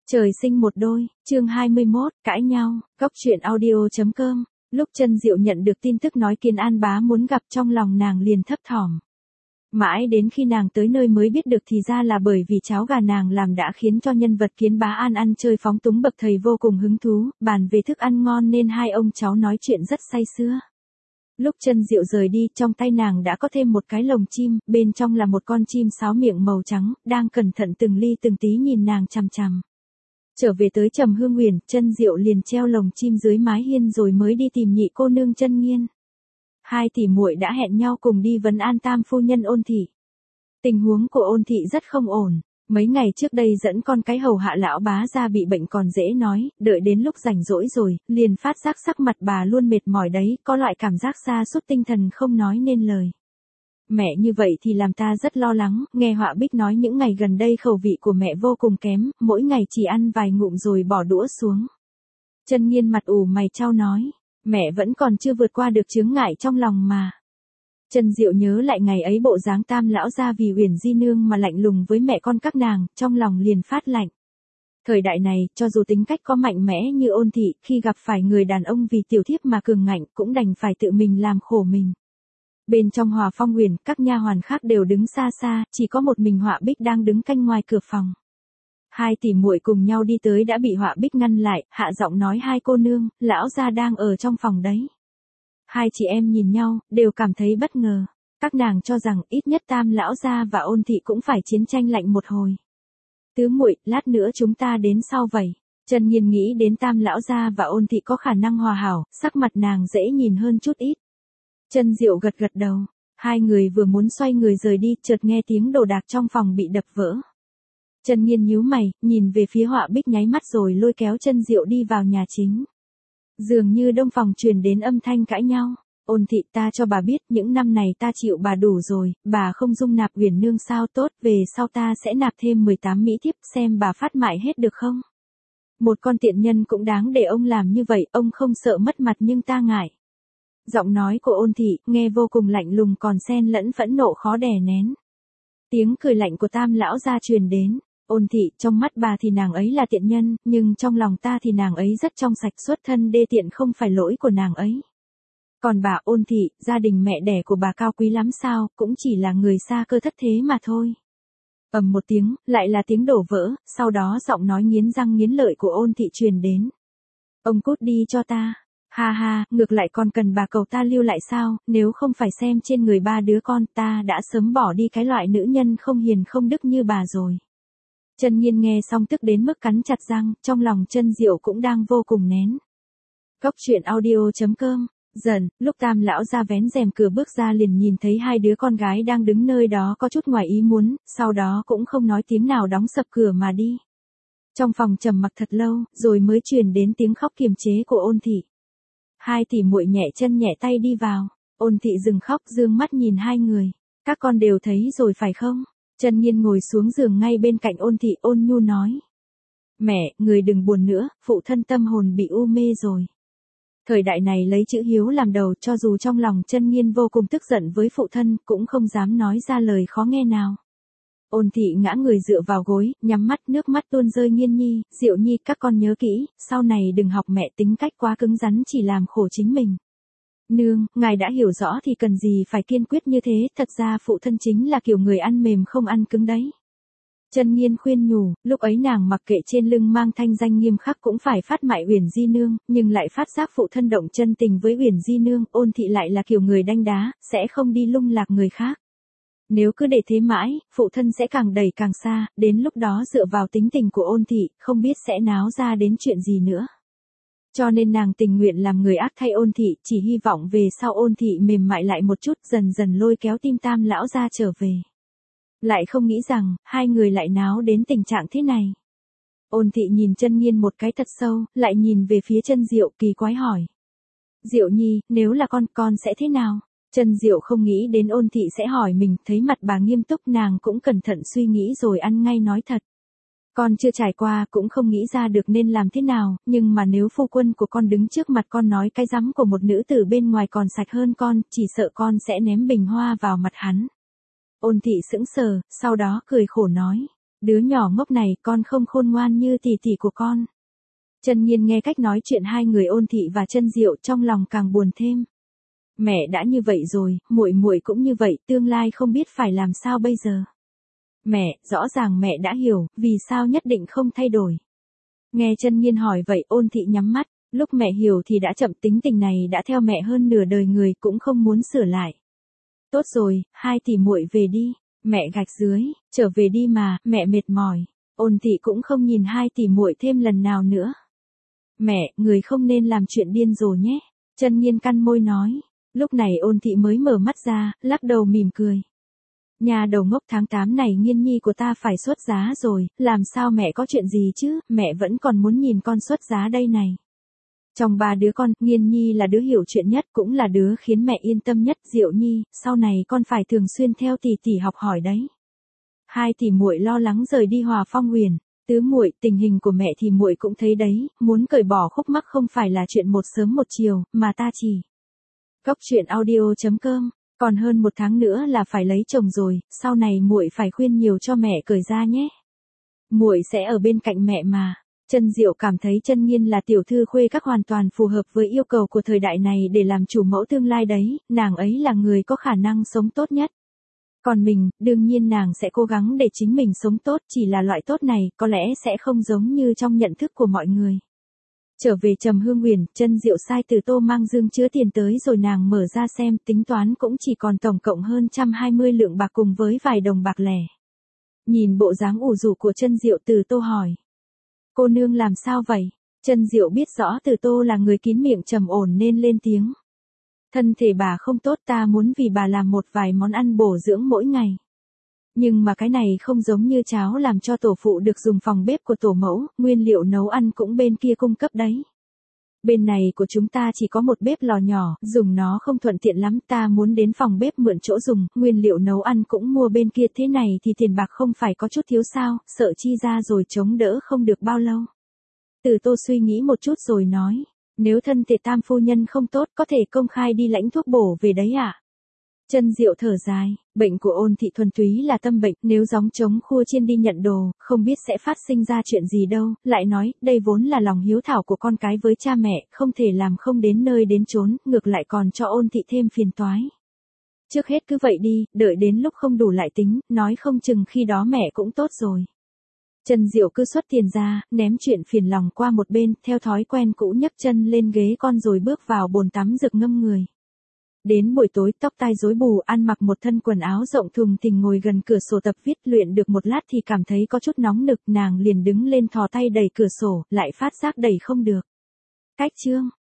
Trời sinh một đôi, chương 21, cãi nhau, góc truyện audio.com. Lúc Chân Diệu nhận được tin tức nói Kiến An bá muốn gặp, trong lòng nàng liền thấp thỏm. Mãi đến khi nàng tới nơi mới biết được thì ra là bởi vì cháo gà nàng làm đã khiến cho nhân vật Kiến Bá An ăn chơi phóng túng bậc thầy vô cùng hứng thú, bàn về thức ăn ngon nên hai ông cháu nói chuyện rất say sưa. Lúc Chân Diệu rời đi, trong tay nàng đã có thêm một cái lồng chim, bên trong là một con chim sáo miệng màu trắng, đang cẩn thận từng ly từng tí nhìn nàng chằm chằm. Trở về tới Trầm Hương Uyển, Chân Diệu liền treo lồng chim dưới mái hiên rồi mới đi tìm nhị cô nương Chân Nghiên. Hai tỷ muội đã hẹn nhau cùng đi vấn an tam phu nhân Ôn thị. Tình huống của Ôn thị rất không ổn. Mấy ngày trước đây dẫn con cái hầu hạ lão bá ra bị bệnh còn dễ nói, đợi đến lúc rảnh rỗi rồi, liền phát giác sắc mặt bà luôn mệt mỏi đấy, có loại cảm giác sa sút tinh thần không nói nên lời. Mẹ như vậy thì làm ta rất lo lắng, nghe Họa Bích nói những ngày gần đây khẩu vị của mẹ vô cùng kém, mỗi ngày chỉ ăn vài ngụm rồi bỏ đũa xuống. Chân Nghiên mặt ủ mày chau nói, mẹ vẫn còn chưa vượt qua được chướng ngại trong lòng mà. Chân Diệu nhớ lại ngày ấy bộ dáng tam lão gia vì Uyển Di nương mà lạnh lùng với mẹ con các nàng, trong lòng liền phát lạnh. Thời đại này, cho dù tính cách có mạnh mẽ như Ôn thị, khi gặp phải người đàn ông vì tiểu thiếp mà cường ngạnh, cũng đành phải tự mình làm khổ mình. Bên trong Hòa Phong Uyển, các nha hoàn khác đều đứng xa xa, chỉ có một mình Họa Bích đang đứng canh ngoài cửa phòng. Hai tỷ muội cùng nhau đi tới đã bị Họa Bích ngăn lại, hạ giọng nói hai cô nương, lão gia đang ở trong phòng đấy. Hai chị em nhìn nhau, đều cảm thấy bất ngờ. Các nàng cho rằng ít nhất tam lão gia và Ôn thị cũng phải chiến tranh lạnh một hồi. Tứ muội, lát nữa chúng ta đến sau vậy. Chân Nghiên nghĩ đến tam lão gia và Ôn thị có khả năng hòa hảo, sắc mặt nàng dễ nhìn hơn chút ít. Chân Diệu gật gật đầu. Hai người vừa muốn xoay người rời đi, chợt nghe tiếng đồ đạc trong phòng bị đập vỡ. Chân Nghiên nhíu mày, nhìn về phía Họa Bích nháy mắt rồi lôi kéo Chân Diệu đi vào nhà chính. Dường như đông phòng truyền đến âm thanh cãi nhau. Ôn thị, ta cho bà biết, những năm này ta chịu bà đủ rồi, bà không dung nạp Uyển nương sao, tốt, về sau ta sẽ nạp thêm 18 mỹ thiếp, xem bà phát mại hết được không? Một con tiện nhân cũng đáng để ông làm như vậy, ông không sợ mất mặt nhưng ta ngại. Giọng nói của Ôn thị, nghe vô cùng lạnh lùng còn xen lẫn phẫn nộ khó đè nén. Tiếng cười lạnh của tam lão gia truyền đến. Ôn thị, trong mắt bà thì nàng ấy là tiện nhân, nhưng trong lòng ta thì nàng ấy rất trong sạch, xuất thân đê tiện không phải lỗi của nàng ấy. Còn bà Ôn thị, gia đình mẹ đẻ của bà cao quý lắm sao, cũng chỉ là người xa cơ thất thế mà thôi. Ầm một tiếng, lại là tiếng đổ vỡ, sau đó giọng nói nghiến răng nghiến lợi của Ôn thị truyền đến. Ông cút đi cho ta. Ha ha, ngược lại còn cần bà cầu ta lưu lại sao, nếu không phải xem trên người ba đứa con ta đã sớm bỏ đi cái loại nữ nhân không hiền không đức như bà rồi. Chân Nghiên nghe xong tức đến mức cắn chặt răng, trong lòng Chân Diệu cũng đang vô cùng nén. Góc truyện audio.com. Dần, lúc tam lão ra vén rèm cửa bước ra liền nhìn thấy hai đứa con gái đang đứng nơi đó có chút ngoài ý muốn, sau đó cũng không nói tiếng nào đóng sập cửa mà đi. Trong phòng trầm mặc thật lâu, rồi mới truyền đến tiếng khóc kiềm chế của Ôn thị. Hai tỷ muội nhẹ chân nhẹ tay đi vào. Ôn thị dừng khóc, dương mắt nhìn hai người. Các con đều thấy rồi phải không? Chân Nghiên ngồi xuống giường ngay bên cạnh Ôn thị, ôn nhu nói. Mẹ, người đừng buồn nữa, phụ thân tâm hồn bị u mê rồi. Thời đại này lấy chữ hiếu làm đầu, cho dù trong lòng Chân Nghiên vô cùng tức giận với phụ thân, cũng không dám nói ra lời khó nghe nào. Ôn thị ngã người dựa vào gối, nhắm mắt, nước mắt tuôn rơi. Nghiên nhi, Diệu nhi, các con nhớ kỹ, sau này đừng học mẹ tính cách quá cứng rắn chỉ làm khổ chính mình. Nương, ngài đã hiểu rõ thì cần gì phải kiên quyết như thế, thật ra phụ thân chính là kiểu người ăn mềm không ăn cứng đấy. Chân Nghiên khuyên nhủ, lúc ấy nàng mặc kệ trên lưng mang thanh danh nghiêm khắc cũng phải phát mại Uyển Di nương, nhưng lại phát giác phụ thân động chân tình với Uyển Di nương, Ôn thị lại là kiểu người đanh đá, sẽ không đi lung lạc người khác. Nếu cứ để thế mãi, phụ thân sẽ càng đẩy càng xa, đến lúc đó dựa vào tính tình của Ôn thị, không biết sẽ náo ra đến chuyện gì nữa. Cho nên nàng tình nguyện làm người ác thay Ôn thị, chỉ hy vọng về sau Ôn thị mềm mại lại một chút, dần dần lôi kéo tim tam lão ra trở về. Lại không nghĩ rằng, hai người lại náo đến tình trạng thế này. Ôn thị nhìn Chân Nghiên một cái thật sâu, lại nhìn về phía Chân Diệu, kỳ quái hỏi. Diệu nhi, nếu là con sẽ thế nào? Chân Diệu không nghĩ đến Ôn thị sẽ hỏi mình, thấy mặt bà nghiêm túc nàng cũng cẩn thận suy nghĩ rồi ăn ngay nói thật. Con chưa trải qua cũng không nghĩ ra được nên làm thế nào, nhưng mà nếu phu quân của con đứng trước mặt con nói cái rắm của một nữ tử bên ngoài còn sạch hơn con, chỉ sợ con sẽ ném bình hoa vào mặt hắn. Ôn thị sững sờ, sau đó cười khổ nói. Đứa nhỏ ngốc này con không khôn ngoan như tỷ tỷ của con. Chân Nhiên nghe cách nói chuyện hai người Ôn Thị và Chân Diệu trong lòng càng buồn thêm. Mẹ đã như vậy rồi, muội muội cũng như vậy, tương lai không biết phải làm sao bây giờ. Mẹ, rõ ràng mẹ đã hiểu, vì sao nhất định không thay đổi. Nghe Chân Nhiên hỏi vậy Ôn Thị nhắm mắt, lúc mẹ hiểu thì đã chậm, tính tình này đã theo mẹ hơn nửa đời người cũng không muốn sửa lại. Tốt rồi, hai tỷ muội về đi, mẹ gạch dưới, trở về đi mà, mẹ mệt mỏi. Ôn Thị cũng không nhìn hai tỷ muội thêm lần nào nữa. Mẹ, người không nên làm chuyện điên rồ nhé. Chân Nhiên cắn môi nói. Lúc này Ôn Thị mới mở mắt ra, lắc đầu mỉm cười. Nhà đầu ngốc, tháng 8 này Nhiên nhi của ta phải xuất giá rồi, làm sao mẹ có chuyện gì chứ, mẹ vẫn còn muốn nhìn con xuất giá đây này. Trong ba đứa con, Nhiên nhi là đứa hiểu chuyện nhất, cũng là đứa khiến mẹ yên tâm nhất. Diệu nhi, sau này con phải thường xuyên theo tỷ tỷ học hỏi đấy. Hai tỷ muội lo lắng rời đi Hòa Phong Huyền. Tứ muội, tình hình của mẹ thì muội cũng thấy đấy, muốn cởi bỏ khúc mắc không phải là chuyện một sớm một chiều, mà ta chỉ. Cốc truyện audio.com, còn hơn 1 tháng nữa là phải lấy chồng rồi, sau này muội phải khuyên nhiều cho mẹ cởi ra nhé. Muội sẽ ở bên cạnh mẹ mà. Chân Diệu cảm thấy Chân Nhiên là tiểu thư khuê các hoàn toàn phù hợp với yêu cầu của thời đại này để làm chủ mẫu tương lai đấy, nàng ấy là người có khả năng sống tốt nhất. Còn mình, đương nhiên nàng sẽ cố gắng để chính mình sống tốt, chỉ là loại tốt này có lẽ sẽ không giống như trong nhận thức của mọi người. Trở về Trầm Hương Huyền, Chân Diệu sai Từ Tô mang dương chứa tiền tới rồi nàng mở ra xem, tính toán cũng chỉ còn tổng cộng hơn 120 lượng bạc cùng với vài đồng bạc lẻ. Nhìn bộ dáng ủ rũ của Chân Diệu, Từ Tô hỏi. Cô nương làm sao vậy? Chân Diệu biết rõ Từ Tô là người kín miệng trầm ổn nên lên tiếng. Thân thể bà không tốt, ta muốn vì bà làm một vài món ăn bổ dưỡng mỗi ngày. Nhưng mà cái này không giống như cháo làm cho tổ phụ được dùng phòng bếp của tổ mẫu, nguyên liệu nấu ăn cũng bên kia cung cấp đấy. Bên này của chúng ta chỉ có một bếp lò nhỏ, dùng nó không thuận tiện lắm, ta muốn đến phòng bếp mượn chỗ dùng, nguyên liệu nấu ăn cũng mua bên kia, thế này thì tiền bạc không phải có chút thiếu sao, sợ chi ra rồi chống đỡ không được bao lâu. Từ Tô suy nghĩ một chút rồi nói. Nếu thân thể tam phu nhân không tốt có thể công khai đi lãnh thuốc bổ về đấy ạ. Chân Diệu thở dài, bệnh của Ôn Thị thuần túy là tâm bệnh, nếu gióng trống khua chiên đi nhận đồ, không biết sẽ phát sinh ra chuyện gì đâu, lại nói, đây vốn là lòng hiếu thảo của con cái với cha mẹ, không thể làm không đến nơi đến chốn, ngược lại còn cho Ôn Thị thêm phiền toái. Trước hết cứ vậy đi, đợi đến lúc không đủ lại tính, nói không chừng khi đó mẹ cũng tốt rồi. Chân Diệu cứ xuất tiền ra, ném chuyện phiền lòng qua một bên, theo thói quen cũ nhấc chân lên ghế con rồi bước vào bồn tắm rực ngâm người. Đến buổi tối tóc tai rối bù, ăn mặc một thân quần áo rộng thùng thình ngồi gần cửa sổ tập viết, luyện được một lát thì cảm thấy có chút nóng nực, nàng liền đứng lên thò tay đẩy cửa sổ, lại phát giác đẩy không được. Cách chương